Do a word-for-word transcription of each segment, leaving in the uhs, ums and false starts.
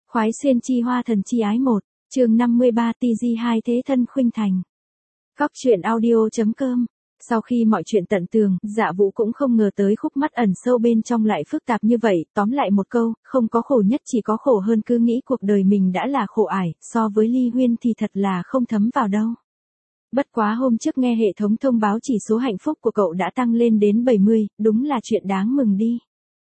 Khoái xuyên chi hoa thần chi ái một, chương năm mươi ba ti gi hai thế thân khuynh thành. Cóc truyện audio.com. Sau khi mọi chuyện tận tường, Dạ Vũ cũng không ngờ tới khúc mắc ẩn sâu bên trong lại phức tạp như vậy, tóm lại một câu, không có khổ nhất chỉ có khổ hơn, cứ nghĩ cuộc đời mình đã là khổ ải, so với ly huyên thì thật là không thấm vào đâu. Bất quá hôm trước nghe hệ thống thông báo chỉ số hạnh phúc của cậu đã tăng lên đến bảy mươi, đúng là chuyện đáng mừng đi.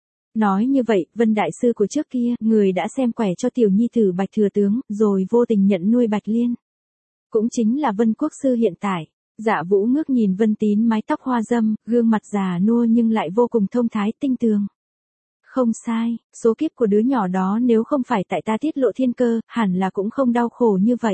Nói như vậy, Vân Đại Sư của trước kia, người đã xem quẻ cho tiểu nhi tử Bạch Thừa Tướng, rồi vô tình nhận nuôi Bạch Liên. Cũng chính là Vân Quốc Sư hiện tại. Dạ Vũ ngước nhìn Vân Tín mái tóc hoa dâm, gương mặt già nua nhưng lại vô cùng thông thái tinh tường. Không sai, số kiếp của đứa nhỏ đó nếu không phải tại ta tiết lộ thiên cơ, hẳn là cũng không đau khổ như vậy.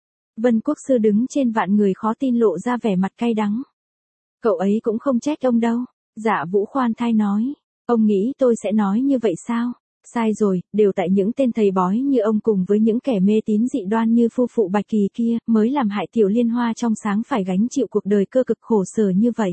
Vân Quốc Sư đứng trên vạn người khó tin lộ ra vẻ mặt cay đắng. Cậu ấy cũng không trách ông đâu. Dạ Vũ khoan thai nói. Ông nghĩ tôi sẽ nói như vậy sao? Sai rồi, đều tại những tên thầy bói như ông cùng với những kẻ mê tín dị đoan như phu phụ Bạch Kỳ kia, mới làm hại tiểu Liên Hoa trong sáng phải gánh chịu cuộc đời cơ cực khổ sở như vậy.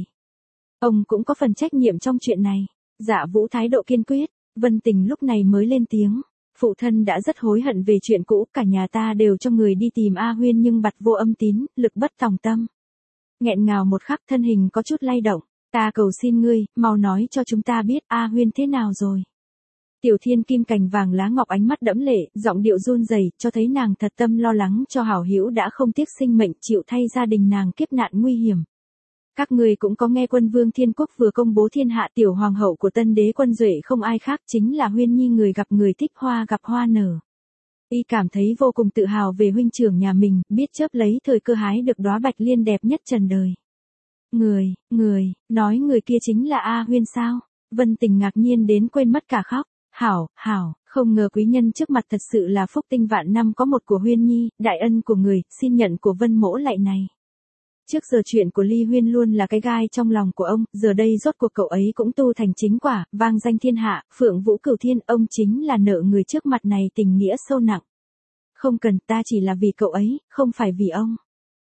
Ông cũng có phần trách nhiệm trong chuyện này. Dạ Vũ thái độ kiên quyết. Vân Tình lúc này mới lên tiếng. Phụ thân đã rất hối hận về chuyện cũ, cả nhà ta đều cho người đi tìm A Huyên nhưng bặt vô âm tín, lực bất tòng tâm. Nghẹn ngào một khắc, thân hình có chút lay động. Ta cầu xin ngươi, mau nói cho chúng ta biết A Huyên thế nào rồi. Tiểu Thiên Kim cành vàng lá ngọc ánh mắt đẫm lệ, giọng điệu run rẩy, cho thấy nàng thật tâm lo lắng cho hảo hữu đã không tiếc sinh mệnh chịu thay gia đình nàng kiếp nạn nguy hiểm. Các người cũng có nghe Quân Vương Thiên Quốc vừa công bố thiên hạ tiểu hoàng hậu của Tân Đế Quân Duệ không ai khác chính là Huyên Nhi, người gặp người thích hoa gặp hoa nở. Y cảm thấy vô cùng tự hào về huynh trưởng nhà mình, biết chớp lấy thời cơ hái được đóa Bạch Liên đẹp nhất trần đời. Người, người, nói người kia chính là A Huyên sao? Vân Tình ngạc nhiên đến quên mất cả khóc. Hảo, hảo, không ngờ quý nhân trước mặt thật sự là phúc tinh vạn năm có một của Huyên Nhi, đại ân của người, xin nhận của Vân mỗ lại này. Trước giờ chuyện của Ly Huyên luôn là cái gai trong lòng của ông, giờ đây rốt cuộc cậu ấy cũng tu thành chính quả, vang danh thiên hạ, Phượng Vũ Cửu Thiên, ông chính là nợ người trước mặt này tình nghĩa sâu nặng. Không cần, ta chỉ là vì cậu ấy, không phải vì ông.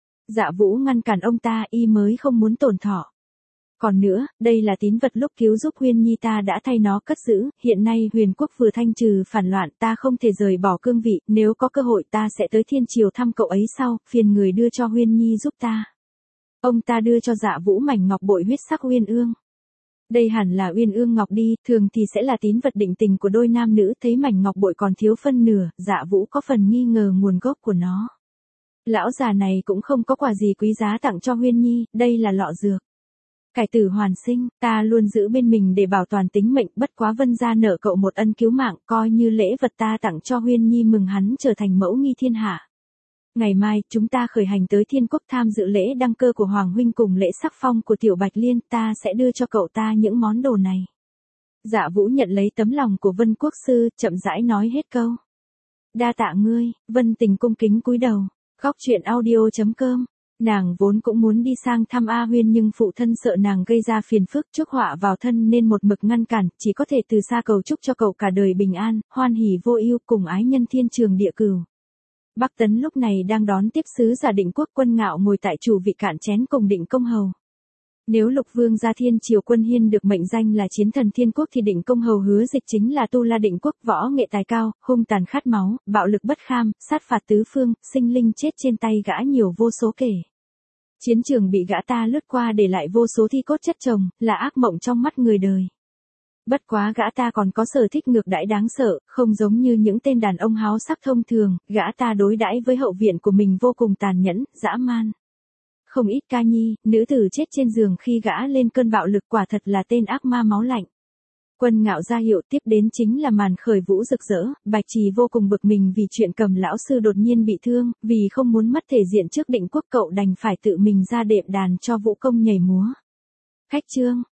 Dạ Vũ ngăn cản ông ta, y mới không muốn tổn thọ. Còn nữa, đây là tín vật lúc cứu giúp Huyên Nhi ta đã thay nó cất giữ, hiện nay Huyền Quốc vừa thanh trừ phản loạn, ta không thể rời bỏ cương vị, nếu có cơ hội ta sẽ tới Thiên Triều thăm cậu ấy sau, phiền người đưa cho Huyên Nhi giúp ta. Ông ta đưa cho Dạ Vũ mảnh ngọc bội huyết sắc uyên ương. Đây hẳn là uyên ương ngọc đi, thường thì sẽ là tín vật định tình của đôi nam nữ, thấy mảnh ngọc bội còn thiếu phân nửa, Dạ Vũ có phần nghi ngờ nguồn gốc của nó. Lão già này cũng không có quà gì quý giá tặng cho Huyên Nhi, đây là lọ dược. Cải tử hoàn sinh, ta luôn giữ bên mình để bảo toàn tính mệnh, bất quá Vân gia nợ cậu một ân cứu mạng, coi như lễ vật ta tặng cho Huyên Nhi mừng hắn trở thành mẫu nghi thiên hạ. Ngày mai, chúng ta khởi hành tới Thiên Quốc tham dự lễ đăng cơ của Hoàng huynh cùng lễ sắc phong của tiểu Bạch Liên, ta sẽ đưa cho cậu ta những món đồ này. Dạ Vũ nhận lấy tấm lòng của Vân Quốc Sư, chậm rãi nói hết câu. Đa tạ ngươi. Vân Tình cung kính cúi đầu. Cóc truyện audio.com. Nàng vốn cũng muốn đi sang thăm A Huyên nhưng phụ thân sợ nàng gây ra phiền phức chuốc họa vào thân nên một mực ngăn cản, chỉ có thể từ xa cầu chúc cho cậu cả đời bình an, hoan hỉ vô ưu cùng ái nhân thiên trường địa cửu. Bắc Tấn lúc này đang đón tiếp sứ giả Định Quốc Quân Ngạo ngồi tại chủ vị cạn chén cùng Định Công Hầu. Nếu Lục Vương gia Thiên Triều Quân Hiên được mệnh danh là chiến thần Thiên Quốc thì Định Công Hầu Hứa Dịch chính là tu la Định Quốc, võ nghệ tài cao, hung tàn khát máu, bạo lực bất kham, sát phạt tứ phương, sinh linh chết trên tay gã nhiều vô số kể. Chiến trường bị gã ta lướt qua để lại vô số thi cốt chất chồng, là ác mộng trong mắt người đời. Bất quá gã ta còn có sở thích ngược đãi đáng sợ, không giống như những tên đàn ông háo sắc thông thường, gã ta đối đãi với hậu viện của mình vô cùng tàn nhẫn, dã man. Không ít ca nhi, nữ tử chết trên giường khi gã lên cơn bạo lực, quả thật là tên ác ma máu lạnh. Quân Ngạo ra hiệu, tiếp đến chính là màn khởi vũ rực rỡ, Bạch Trì vô cùng bực mình vì chuyện Cầm lão sư đột nhiên bị thương, vì không muốn mất thể diện trước Định Quốc cậu đành phải tự mình ra đệm đàn cho vũ công nhảy múa. Khách trương,